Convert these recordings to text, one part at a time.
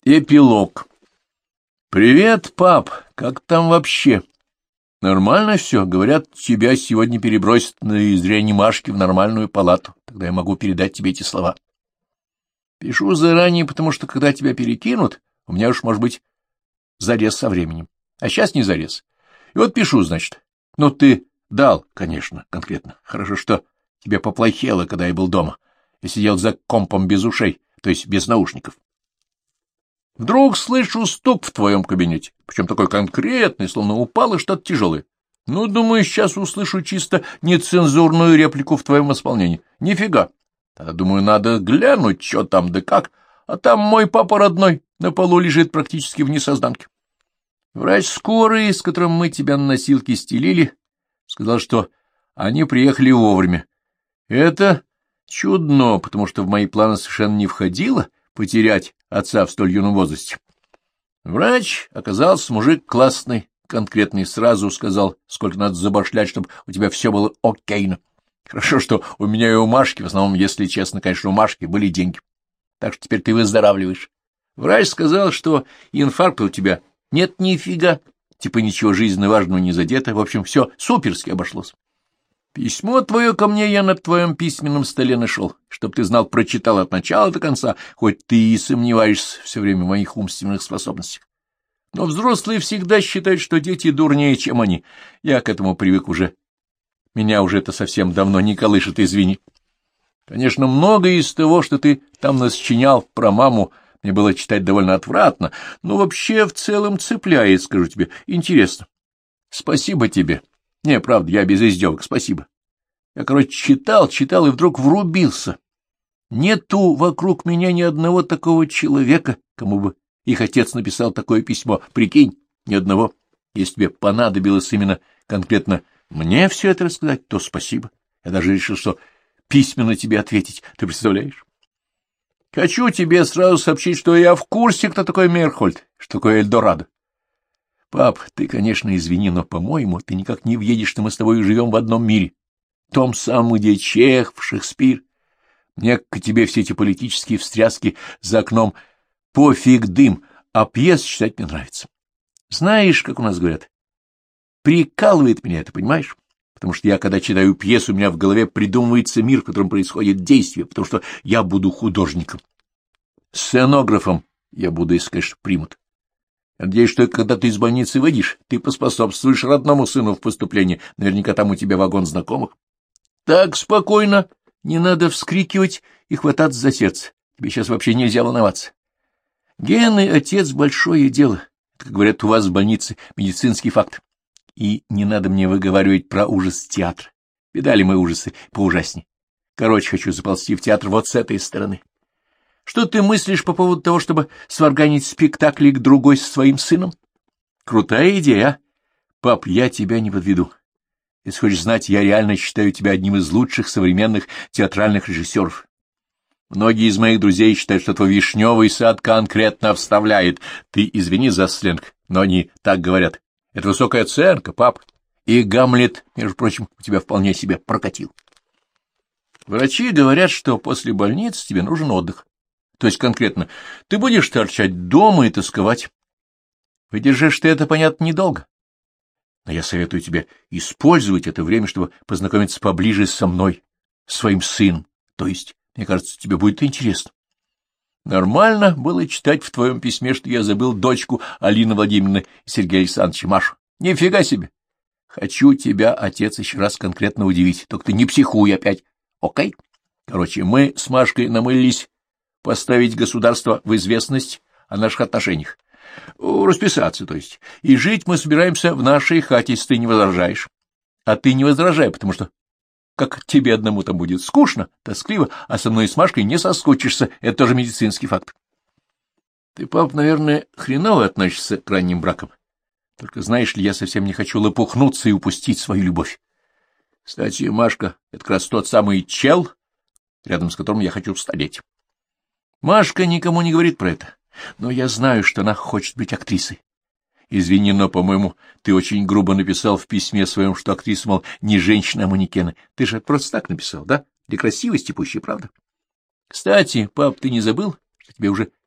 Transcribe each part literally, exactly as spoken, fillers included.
Эпилог. «Привет, пап! Как там вообще? Нормально все? Говорят, тебя сегодня перебросят из реанимашки в нормальную палату. Тогда я могу передать тебе эти слова. Пишу заранее, потому что, когда тебя перекинут, у меня уж, может быть, зарез со временем. А сейчас не зарез. И вот пишу, значит. Ну, ты дал, конечно, конкретно. Хорошо, что тебе поплохело, когда я был дома. Я сидел за компом без ушей, то есть без наушников. Вдруг слышу стук в твоем кабинете, причем такой конкретный, словно упало что-то тяжелое. Ну, думаю, сейчас услышу чисто нецензурную реплику в твоем исполнении. Нифига. Тогда, думаю, надо глянуть, что там да как, а там мой папа родной на полу лежит практически в несозданке. Врач скорой, с которым мы тебя на носилки стелили, сказал, что они приехали вовремя. Это чудно, потому что в мои планы совершенно не входило потерять отца в столь юном возрасте. Врач оказался мужик классный, конкретный, сразу сказал, сколько надо забашлять, чтобы у тебя все было окейно. Хорошо, что у меня и у Машки, в основном, если честно, конечно, у Машки были деньги. Так что теперь ты выздоравливаешь. Врач сказал, что инфаркта у тебя нет нифига, типа ничего жизненно важного не задето, в общем, все суперски обошлось. Письмо твое ко мне я на твоем письменном столе нашел, чтоб ты знал, прочитал от начала до конца, хоть ты и сомневаешься все время в моих умственных способностях. Но взрослые всегда считают, что дети дурнее, чем они. Я к этому привык уже. Меня уже это совсем давно не колышет, извини. Конечно, многое из того, что ты там насчинял про маму, мне было читать довольно отвратно, но вообще в целом цепляет, скажу тебе, интересно. Спасибо тебе. Не, правда, я без издевок, спасибо. Я, короче, читал, читал и вдруг врубился. Нету вокруг меня ни одного такого человека, кому бы их отец написал такое письмо. Прикинь, ни одного. Если тебе понадобилось именно конкретно мне все это рассказать, то спасибо. Я даже решил, что письменно тебе ответить. Ты представляешь? Хочу тебе сразу сообщить, что я в курсе, кто такой Мейерхольд, что такое Эльдорадо. Пап, ты, конечно, извини, но, по-моему, ты никак не въедешь, что мы с тобой живем в одном мире. Том самом, где Чехов, Шекспир. Мне к тебе все эти политические встряски за окном пофиг дым, а пьес читать мне нравится. Знаешь, как у нас говорят, прикалывает меня это, понимаешь? Потому что я, когда читаю пьесу, у меня в голове придумывается мир, в котором происходит действие, потому что я буду художником. Сценографом я буду, если, конечно, примут. Я надеюсь, что когда ты из больницы выйдешь, ты поспособствуешь родному сыну в поступлении. Наверняка там у тебя вагон знакомых. Так, спокойно, не надо вскрикивать и хвататься за сердце. Тебе сейчас вообще нельзя волноваться. Гены, отец, большое дело. Как говорят у вас в больнице, медицинский факт. И не надо мне выговаривать про ужас театра. Видали мы ужасы поужаснее. Короче, хочу заползти в театр вот с этой стороны. Что ты мыслишь по поводу того, чтобы сварганить спектакль к другой со своим сыном? Крутая идея, а? Пап, я тебя не подведу. Если хочешь знать, я реально считаю тебя одним из лучших современных театральных режиссеров. Многие из моих друзей считают, что твой вишневый сад конкретно вставляет. Ты извини за сленг, но они так говорят. Это высокая оценка, пап. И Гамлет, между прочим, у тебя вполне себе прокатил. Врачи говорят, что после больницы тебе нужен отдых. То есть конкретно, ты будешь торчать дома и тосковать. Выдержишь ты это, понятно, недолго. Но я советую тебе использовать это время, чтобы познакомиться поближе со мной, своим сыном. То есть, мне кажется, тебе будет интересно. Нормально было читать в твоем письме, что я забыл дочку Алины Владимировны и Сергея Александровича Машу. Нифига себе! Хочу тебя, отец, еще раз конкретно удивить. Только ты не психуй опять. Окей? Короче, мы с Машкой намылились поставить государство в известность о наших отношениях. Расписаться, то есть. И жить мы собираемся в нашей хате, если ты не возражаешь. А ты не возражай, потому что как тебе одному там будет скучно, тоскливо, а со мной и с Машкой не соскучишься. Это тоже медицинский факт. Ты, пап, наверное, хреново относишься к ранним бракам. Только знаешь ли, я совсем не хочу лопухнуться и упустить свою любовь. Кстати, Машка — это как раз тот самый чел, рядом с которым я хочу встретить. Машка никому не говорит про это, но я знаю, что она хочет быть актрисой. Извини, но, по-моему, ты очень грубо написал в письме своем, что актриса, мол, не женщина, а манекены. Ты же это просто так написал, да? Для красивости пуще, правда? Кстати, пап, ты не забыл, что тебе уже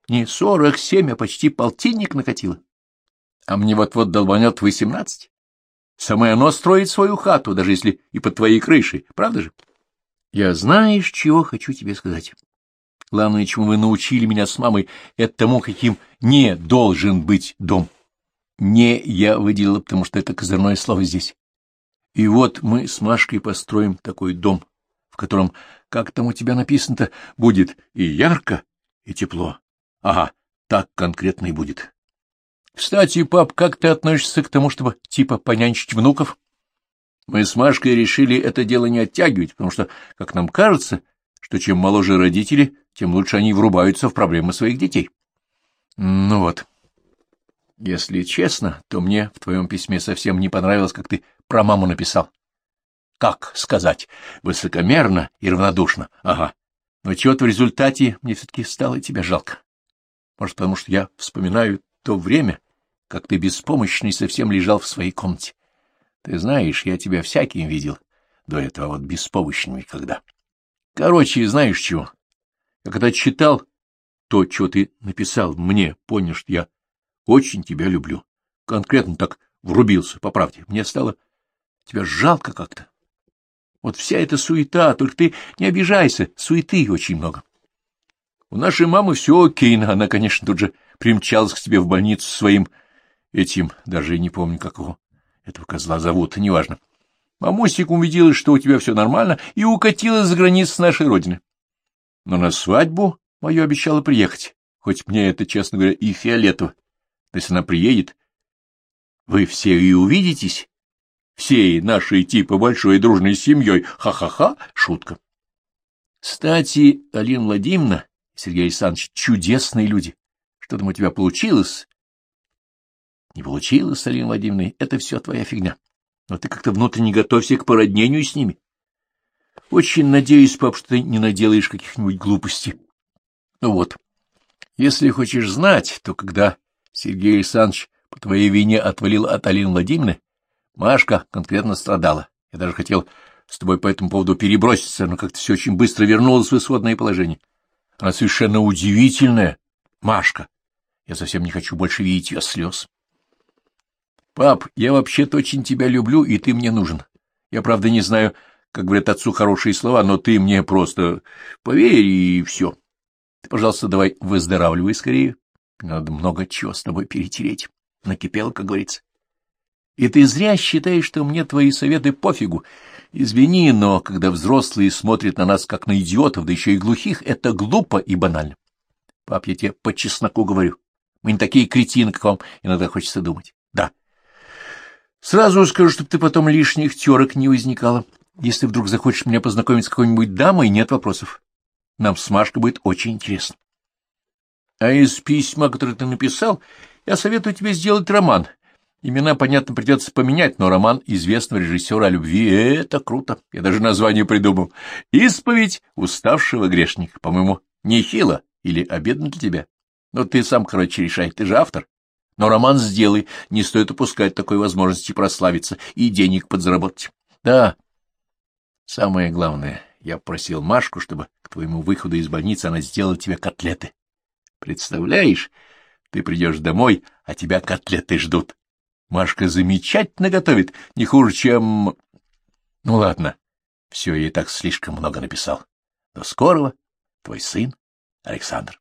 не сорок семь, а почти полтинник накатило. А мне вот-вот долбанет восемнадцать. Самое оно строит свою хату, даже если и под твоей крышей, правда же? Я знаешь, чего хочу тебе сказать. Главное, чему вы научили меня с мамой, это тому, каким не должен быть дом. Не я выделила, потому что это козырное слово здесь. И вот мы с Машкой построим такой дом, в котором, как там у тебя написано-то, будет и ярко, и тепло. Ага, так конкретно и будет. Кстати, пап, как ты относишься к тому, чтобы типа понянчить внуков? Мы с Машкой решили это дело не оттягивать, потому что, как нам кажется, что чем моложе родители, тем лучше они врубаются в проблемы своих детей. Ну вот. Если честно, то мне в твоем письме совсем не понравилось, как ты про маму написал. Как сказать? Высокомерно и равнодушно. Ага. Но чего-то в результате мне все-таки стало тебя жалко. Может, потому что я вспоминаю то время, как ты беспомощный совсем лежал в своей комнате. Ты знаешь, я тебя всяким видел, до этого вот беспомощным когда. Короче, знаешь чего? Я когда читал то, что ты написал мне, понял, что я очень тебя люблю. Конкретно так врубился, по правде. Мне стало тебя жалко как-то. Вот вся эта суета, только ты не обижайся, суеты очень много. У нашей мамы все окей, она, конечно, тут же примчалась к тебе в больницу своим этим, даже и не помню, как его, этого козла зовут, неважно. Мамусик увидела, что у тебя все нормально, и укатила за границу с нашей родины. Но на свадьбу мою обещала приехать, хоть мне это, честно говоря, и фиолетово. Но если она приедет, вы все и увидитесь, всей нашей типа большой дружной семьей. Ха-ха-ха, шутка. Кстати, Алина Владимировна, Сергей Александрович, чудесные люди. Что там у тебя получилось? Не получилось, Алина Владимировна, это все твоя фигня. Но ты как-то внутренне готовься к породнению с ними. Очень надеюсь, пап, что ты не наделаешь каких-нибудь глупостей. Ну вот, если хочешь знать, то когда Сергей Александрович по твоей вине отвалил от Алины Владимировны, Машка конкретно страдала. Я даже хотел с тобой по этому поводу переброситься, но как-то все очень быстро вернулось в исходное положение. Она совершенно удивительная, Машка. Я совсем не хочу больше видеть ее слез. Пап, я вообще-то очень тебя люблю, и ты мне нужен. Я, правда, не знаю, как говорят отцу хорошие слова, но ты мне просто поверь, и все. Ты, пожалуйста, давай выздоравливай скорее. Надо много чего с тобой перетереть. Накипело, как говорится. И ты зря считаешь, что мне твои советы пофигу. Извини, но когда взрослые смотрят на нас, как на идиотов, да еще и глухих, это глупо и банально. Пап, я тебе по чесноку говорю. Мы не такие кретины, как вам иногда хочется думать. Да. Сразу скажу, чтобы ты потом лишних терок не возникало. Если вдруг захочешь меня познакомить с какой-нибудь дамой, нет вопросов. Нам с Машкой будет очень интересно. А из письма, которое ты написал, я советую тебе сделать роман. Имена, понятно, придется поменять, но роман известного режиссера о любви — это круто. Я даже название придумал. «Исповедь уставшего грешника». По-моему, нехило или обидно для тебя. Но ты сам, короче, решай, ты же автор. Но роман сделай, не стоит упускать такой возможности прославиться и денег подзаработать. Да, самое главное, я просил Машку, чтобы к твоему выходу из больницы она сделала тебе котлеты. Представляешь, ты придешь домой, а тебя котлеты ждут. Машка замечательно готовит, не хуже, чем... Ну ладно, все, я и так слишком много написал. До скорого, твой сын Александр.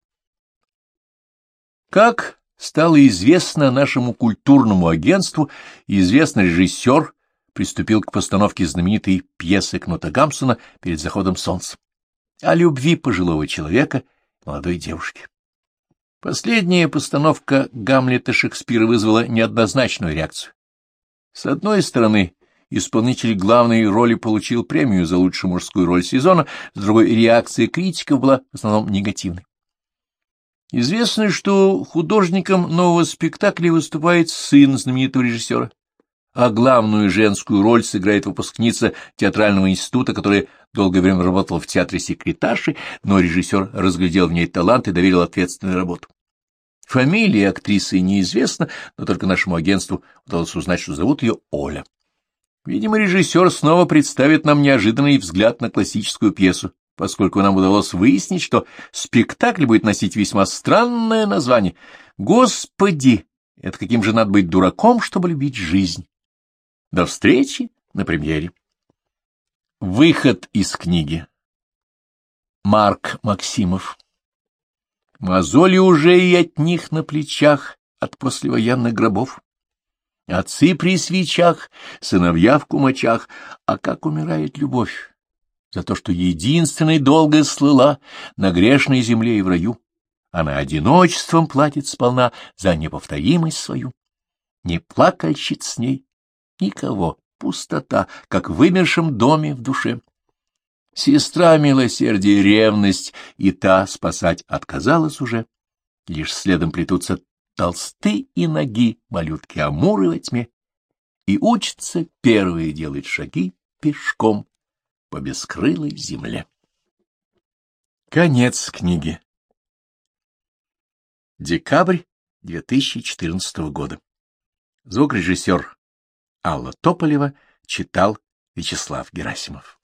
Как стало известно нашему культурному агентству, известный режиссер приступил к постановке знаменитой пьесы Кнута Гамсуна «Перед заходом солнца» о любви пожилого человека и молодой девушки. Последняя постановка Гамлета Шекспира вызвала неоднозначную реакцию. С одной стороны, исполнитель главной роли получил премию за лучшую мужскую роль сезона, с другой реакция критиков была в основном негативной. Известно, что художником нового спектакля выступает сын знаменитого режиссера, а главную женскую роль сыграет выпускница театрального института, которая долгое время работала в театре секретаршей, но режиссер разглядел в ней талант и доверил ответственную работу. Фамилия актрисы неизвестна, но только нашему агентству удалось узнать, что зовут ее Оля. Видимо, режиссер снова представит нам неожиданный взгляд на классическую пьесу, поскольку нам удалось выяснить, что спектакль будет носить весьма странное название. Господи, это каким же надо быть дураком, чтобы любить жизнь. До встречи на премьере. Выход из книги. Марк Максимов. Мозоли уже и от них на плечах, от послевоенных гробов. Отцы при свечах, сыновья в кумачах. А как умирает любовь? За то, что единственной долго слыла на грешной земле и в раю. Она одиночеством платит сполна за неповторимость свою. Не плакальщиц с ней никого, пустота, как в вымершем доме в душе. Сестра милосердия, ревность, и та спасать отказалась уже. Лишь следом плетутся толсты и ноги малютки Амуры во тьме, и учатся первые делать шаги пешком по бескрылой земле. Конец книги. Декабрь две тысячи четырнадцатого года. Звукорежиссер Алла Тополева читал Вячеслав Герасимов.